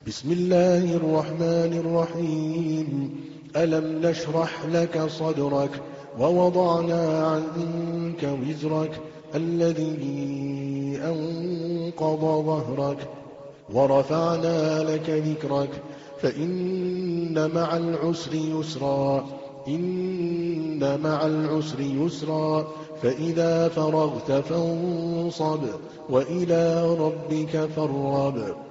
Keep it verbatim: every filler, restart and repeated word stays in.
بسم الله الرحمن الرحيم ألم نشرح لك صدرك ووضعنا عنك وزرك الذي أنقض ظهرك ورفعنا لك ذكرك فإن مع العسر يسرا إن مع العسر يسرا فإذا فرغت فانصب وإلى ربك فارغب